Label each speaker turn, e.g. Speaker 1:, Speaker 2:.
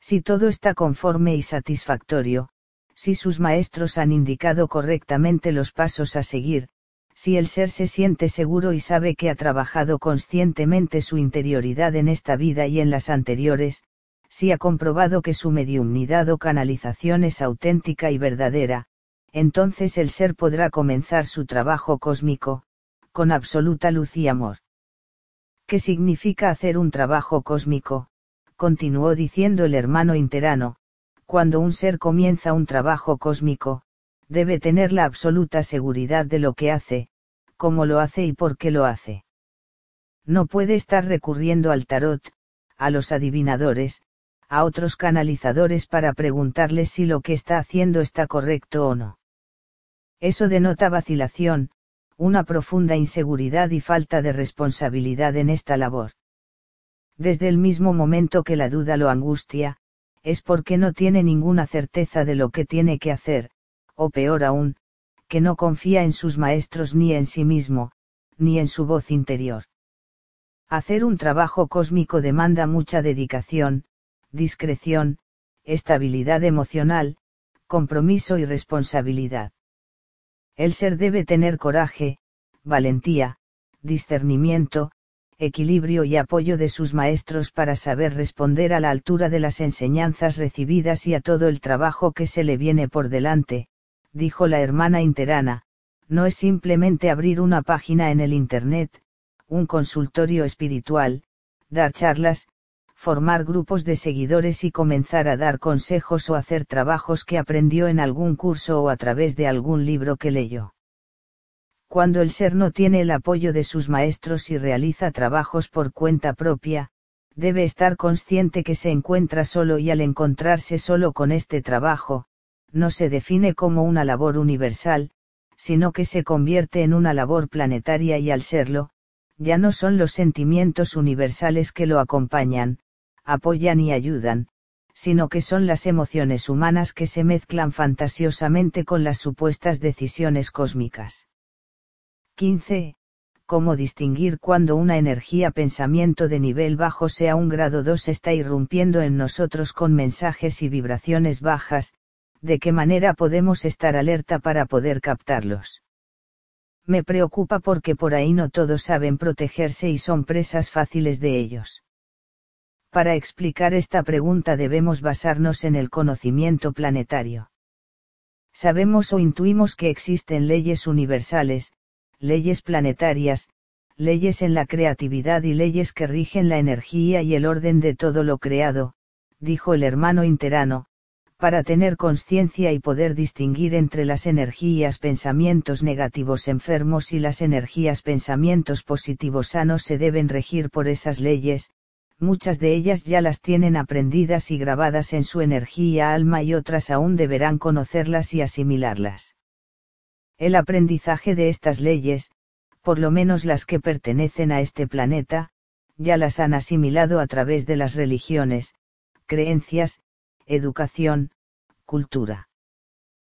Speaker 1: Si todo está conforme y satisfactorio, si sus maestros han indicado correctamente los pasos a seguir, si el ser se siente seguro y sabe que ha trabajado conscientemente su interioridad en esta vida y en las anteriores, si ha comprobado que su mediumnidad o canalización es auténtica y verdadera, entonces el ser podrá comenzar su trabajo cósmico, con absoluta luz y amor. ¿Qué significa hacer un trabajo cósmico?, continuó diciendo el hermano interano. Cuando un ser comienza un trabajo cósmico, debe tener la absoluta seguridad de lo que hace, cómo lo hace y por qué lo hace. No puede estar recurriendo al tarot, a los adivinadores, a otros canalizadores para preguntarles si lo que está haciendo está correcto o no. Eso denota vacilación, una profunda inseguridad y falta de responsabilidad en esta labor. Desde el mismo momento que la duda lo angustia, es porque no tiene ninguna certeza de lo que tiene que hacer, o peor aún, que no confía en sus maestros ni en sí mismo, ni en su voz interior. Hacer un trabajo cósmico demanda mucha dedicación, discreción, estabilidad emocional, compromiso y responsabilidad. El ser debe tener coraje, valentía, discernimiento, equilibrio y apoyo de sus maestros para saber responder a la altura de las enseñanzas recibidas y a todo el trabajo que se le viene por delante, dijo la hermana interana. No es simplemente abrir una página en el Internet, un consultorio espiritual, dar charlas, formar grupos de seguidores y comenzar a dar consejos o hacer trabajos que aprendió en algún curso o a través de algún libro que leyó. Cuando el ser no tiene el apoyo de sus maestros y realiza trabajos por cuenta propia, debe estar consciente que se encuentra solo y al encontrarse solo con este trabajo, no se define como una labor universal, sino que se convierte en una labor planetaria y al serlo, ya no son los sentimientos universales que lo acompañan, apoyan y ayudan, sino que son las emociones humanas que se mezclan fantasiosamente con las supuestas decisiones cósmicas. 15. ¿Cómo distinguir cuando una energía pensamiento de nivel bajo sea un grado 2 está irrumpiendo en nosotros con mensajes y vibraciones bajas? ¿De qué manera podemos estar alerta para poder captarlos? Me preocupa porque por ahí no todos saben protegerse y son presas fáciles de ellos. Para explicar esta pregunta debemos basarnos en el conocimiento planetario. Sabemos o intuimos que existen leyes universales, leyes planetarias, leyes en la creatividad y leyes que rigen la energía y el orden de todo lo creado, dijo el hermano interano. Para tener conciencia y poder distinguir entre las energías pensamientos negativos enfermos y las energías pensamientos positivos sanos se deben regir por esas leyes, muchas de ellas ya las tienen aprendidas y grabadas en su energía alma y otras aún deberán conocerlas y asimilarlas. El aprendizaje de estas leyes, por lo menos las que pertenecen a este planeta, ya las han asimilado a través de las religiones, creencias, educación, cultura.